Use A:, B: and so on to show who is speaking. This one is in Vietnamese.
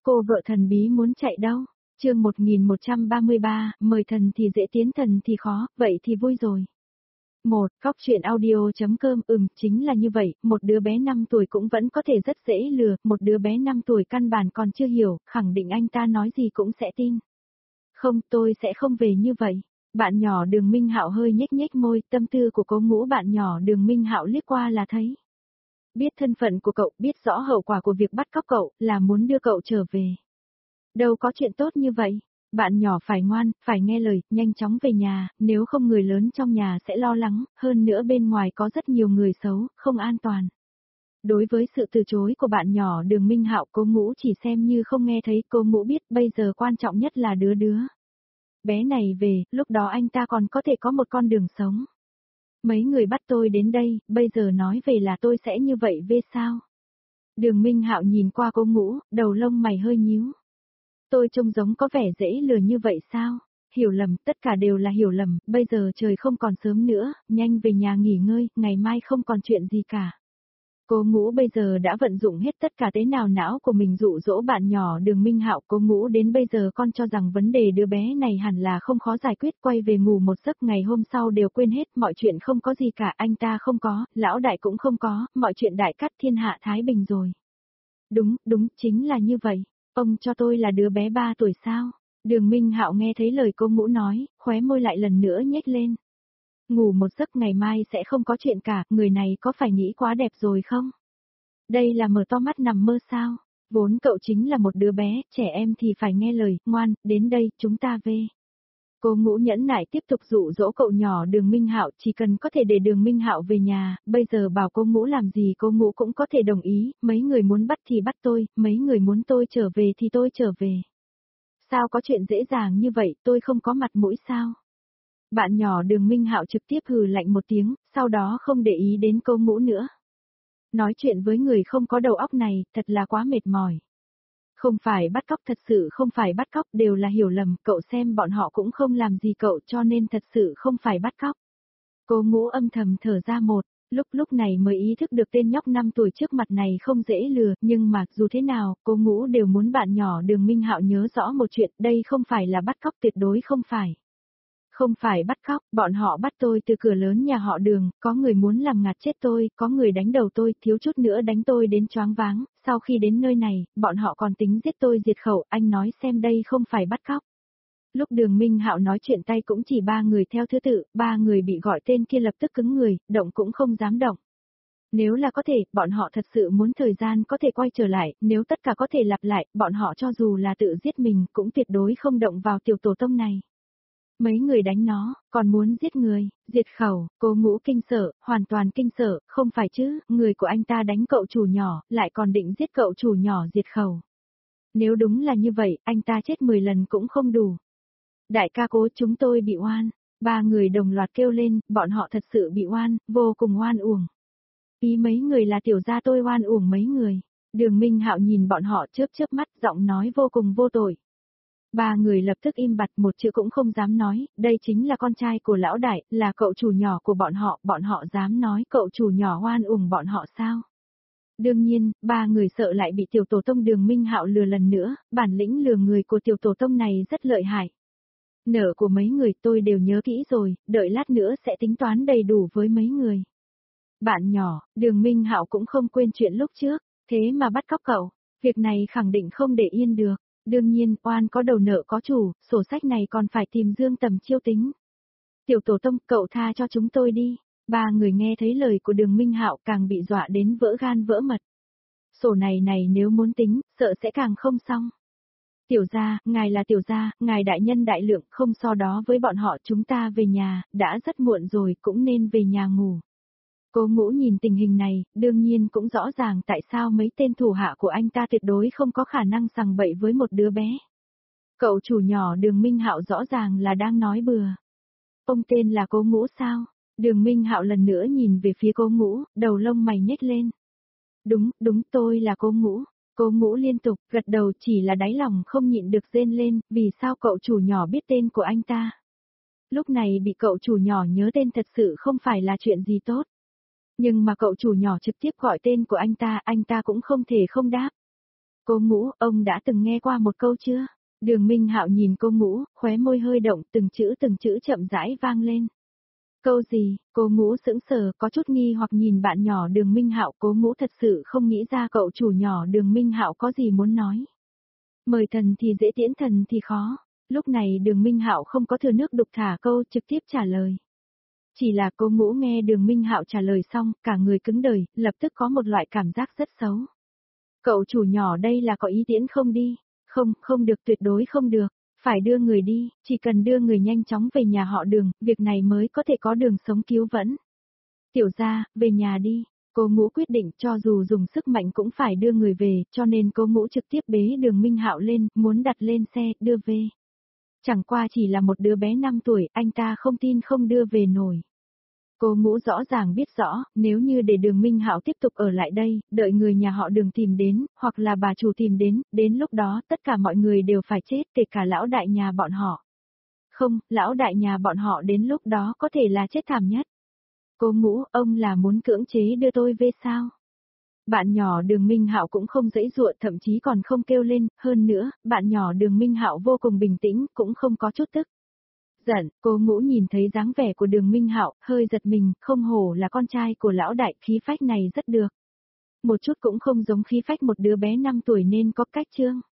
A: Cô vợ thần bí muốn chạy đâu? Chương 1133, mời thần thì dễ tiến thần thì khó, vậy thì vui rồi. Góc truyện audio.com. Chính là như vậy, một đứa bé 5 tuổi cũng vẫn có thể rất dễ lừa, một đứa bé 5 tuổi căn bản còn chưa hiểu, khẳng định anh ta nói gì cũng sẽ tin. Không, tôi sẽ không về như vậy. Bạn nhỏ Đường Minh Hạo hơi nhếch nhếch môi, tâm tư của Cố Ngũ bạn nhỏ Đường Minh Hạo liếc qua là thấy. Biết thân phận của cậu, biết rõ hậu quả của việc bắt cóc cậu, là muốn đưa cậu trở về. Đâu có chuyện tốt như vậy. Bạn nhỏ phải ngoan, phải nghe lời, nhanh chóng về nhà, nếu không người lớn trong nhà sẽ lo lắng, hơn nữa bên ngoài có rất nhiều người xấu, không an toàn. Đối với sự từ chối của bạn nhỏ Đường Minh Hạo, Cố Ngũ chỉ xem như không nghe thấy. Cố Ngũ biết bây giờ quan trọng nhất là đứa bé này về, lúc đó anh ta còn có thể có một con đường sống. Mấy người bắt tôi đến đây, bây giờ nói về là tôi sẽ như vậy về sao? Đường Minh Hạo nhìn qua Cố Ngũ, đầu lông mày hơi nhíu. Tôi trông giống có vẻ dễ lừa như vậy sao? Hiểu lầm, tất cả đều là hiểu lầm, bây giờ trời không còn sớm nữa, nhanh về nhà nghỉ ngơi, ngày mai không còn chuyện gì cả. Cố Ngũ bây giờ đã vận dụng hết tất cả tế nào não của mình dụ dỗ bạn nhỏ Đường Minh Hạo. Cố Ngũ đến bây giờ con cho rằng vấn đề đứa bé này hẳn là không khó giải quyết, quay về ngủ một giấc ngày hôm sau đều quên hết, mọi chuyện không có gì cả, anh ta không có, lão đại cũng không có, mọi chuyện đại cát thiên hạ thái bình rồi. Đúng, chính là như vậy. Ông cho tôi là đứa bé 3 tuổi sao? Đường Minh Hạo nghe thấy lời Cố Ngũ nói, khóe môi lại lần nữa nhếch lên. Ngủ một giấc ngày mai sẽ không có chuyện cả, người này có phải nghĩ quá đẹp rồi không? Đây là mở to mắt nằm mơ sao? Vốn cậu chính là một đứa bé, trẻ em thì phải nghe lời, ngoan, đến đây, chúng ta về. Cố Ngũ nhẫn nại tiếp tục dụ dỗ cậu nhỏ Đường Minh Hạo, chỉ cần có thể để Đường Minh Hạo về nhà, bây giờ bảo Cố Ngũ làm gì Cố Ngũ cũng có thể đồng ý, mấy người muốn bắt thì bắt tôi, mấy người muốn tôi trở về thì tôi trở về. Sao có chuyện dễ dàng như vậy, tôi không có mặt mũi sao? Bạn nhỏ Đường Minh Hạo trực tiếp hừ lạnh một tiếng, sau đó không để ý đến Cố Ngũ nữa. Nói chuyện với người không có đầu óc này, thật là quá mệt mỏi. Không phải bắt cóc, thật sự không phải bắt cóc, đều là hiểu lầm, cậu xem bọn họ cũng không làm gì cậu cho nên thật sự không phải bắt cóc. Cố Ngũ âm thầm thở ra lúc này mới ý thức được tên nhóc 5 tuổi trước mặt này không dễ lừa, nhưng mà dù thế nào, Cố Ngũ đều muốn bạn nhỏ Đường Minh Hạo nhớ rõ một chuyện, đây không phải là bắt cóc, tuyệt đối không phải. Không phải bắt cóc, bọn họ bắt tôi từ cửa lớn nhà họ Đường, có người muốn làm ngạt chết tôi, có người đánh đầu tôi, thiếu chút nữa đánh tôi đến choáng váng, sau khi đến nơi này, bọn họ còn tính giết tôi diệt khẩu, anh nói xem đây không phải bắt cóc. Lúc Đường Minh Hạo nói chuyện tay cũng chỉ 3 người theo thứ tự, 3 người bị gọi tên kia lập tức cứng người, động cũng không dám động. Nếu là có thể, bọn họ thật sự muốn thời gian có thể quay trở lại, nếu tất cả có thể lặp lại, bọn họ cho dù là tự giết mình cũng tuyệt đối không động vào tiểu tổ tông này. Mấy người đánh nó, còn muốn giết người, diệt khẩu, Cố Ngũ kinh sợ, hoàn toàn kinh sợ, không phải chứ, người của anh ta đánh cậu chủ nhỏ, lại còn định giết cậu chủ nhỏ diệt khẩu. Nếu đúng là như vậy, anh ta chết 10 lần cũng không đủ. Đại ca Cố, chúng tôi bị oan. 3 người đồng loạt kêu lên, bọn họ thật sự bị oan, vô cùng oan uổng. Ý mấy người là tiểu gia tôi oan uổng mấy người. Đường Minh Hạo nhìn bọn họ chớp mắt, giọng nói vô cùng vô tội. 3 người lập tức im bặt, một chữ cũng không dám nói, đây chính là con trai của lão đại, là cậu chủ nhỏ của bọn họ dám nói cậu chủ nhỏ oan uổng bọn họ sao? Đương nhiên, 3 người sợ lại bị tiểu tổ tông Đường Minh Hạo lừa lần nữa, bản lĩnh lừa người của tiểu tổ tông này rất lợi hại. Nợ của mấy người tôi đều nhớ kỹ rồi, đợi lát nữa sẽ tính toán đầy đủ với mấy người. Bạn nhỏ, Đường Minh Hạo cũng không quên chuyện lúc trước, thế mà bắt cóc cậu, việc này khẳng định không để yên được. Đương nhiên, oan có đầu nợ có chủ, sổ sách này còn phải tìm Dương Tầm chiêu tính. Tiểu tổ tông, cậu tha cho chúng tôi đi. 3 người nghe thấy lời của Đường Minh Hạo càng bị dọa đến vỡ gan vỡ mật. Sổ này nếu muốn tính, sợ sẽ càng không xong. Tiểu gia, ngài là tiểu gia, ngài đại nhân đại lượng, không so đó với bọn họ, chúng ta về nhà, đã rất muộn rồi, cũng nên về nhà ngủ. Cố Ngũ nhìn tình hình này, đương nhiên cũng rõ ràng tại sao mấy tên thủ hạ của anh ta tuyệt đối không có khả năng sằng bậy với một đứa bé. Cậu chủ nhỏ Đường Minh Hạo rõ ràng là đang nói bừa. Ông tên là Cố Ngũ sao? Đường Minh Hạo lần nữa nhìn về phía Cố Ngũ, đầu lông mày nhếch lên. Đúng, tôi là Cố Ngũ. Cố Ngũ liên tục gật đầu, chỉ là đáy lòng không nhịn được rên lên, vì sao cậu chủ nhỏ biết tên của anh ta? Lúc này bị cậu chủ nhỏ nhớ tên thật sự không phải là chuyện gì tốt. Nhưng mà cậu chủ nhỏ trực tiếp gọi tên của anh ta cũng không thể không đáp. Cô Ngũ, ông đã từng nghe qua một câu chưa? Đường Minh Hạo nhìn cô Ngũ, khóe môi hơi động, từng chữ chậm rãi vang lên. Câu gì? Cô Ngũ sững sờ, có chút nghi hoặc nhìn bạn nhỏ Đường Minh Hạo, Cô Ngũ thật sự không nghĩ ra cậu chủ nhỏ Đường Minh Hạo có gì muốn nói. Mời thần thì dễ tiễn thần thì khó. Lúc này Đường Minh Hạo không có thừa nước đục thả câu, trực tiếp trả lời. Chỉ là Cô Ngũ nghe Đường Minh Hạo trả lời xong, cả người cứng đờ, lập tức có một loại cảm giác rất xấu. Cậu chủ nhỏ đây là có ý tiễn không đi? Không, không được, tuyệt đối không được. Phải đưa người đi, chỉ cần đưa người nhanh chóng về nhà họ Đường, việc này mới có thể có đường sống cứu vẫn. Tiểu gia, về nhà đi. Cô Ngũ quyết định cho dù dùng sức mạnh cũng phải đưa người về, cho nên cô Ngũ trực tiếp bế Đường Minh Hạo lên, muốn đặt lên xe, đưa về. Chẳng qua chỉ là một đứa bé 5 tuổi, anh ta không tin không đưa về nổi. Cô Ngũ rõ ràng biết rõ, nếu như để Đường Minh Hạo tiếp tục ở lại đây, đợi người nhà họ Đường tìm đến, hoặc là bà chủ tìm đến lúc đó tất cả mọi người đều phải chết, kể cả lão đại nhà bọn họ. Không, lão đại nhà bọn họ đến lúc đó có thể là chết thảm nhất. Cô Ngũ, ông là muốn cưỡng chế đưa tôi về sao? Bạn nhỏ Đường Minh Hạo cũng không giãy giụa, thậm chí còn không kêu lên, hơn nữa, bạn nhỏ Đường Minh Hạo vô cùng bình tĩnh, cũng không có chút tức giận. Cô Ngũ nhìn thấy dáng vẻ của Đường Minh Hạo, hơi giật mình, không hổ là con trai của lão đại, khí phách này rất được. Một chút cũng không giống khí phách một đứa bé 5 tuổi nên có cách chương.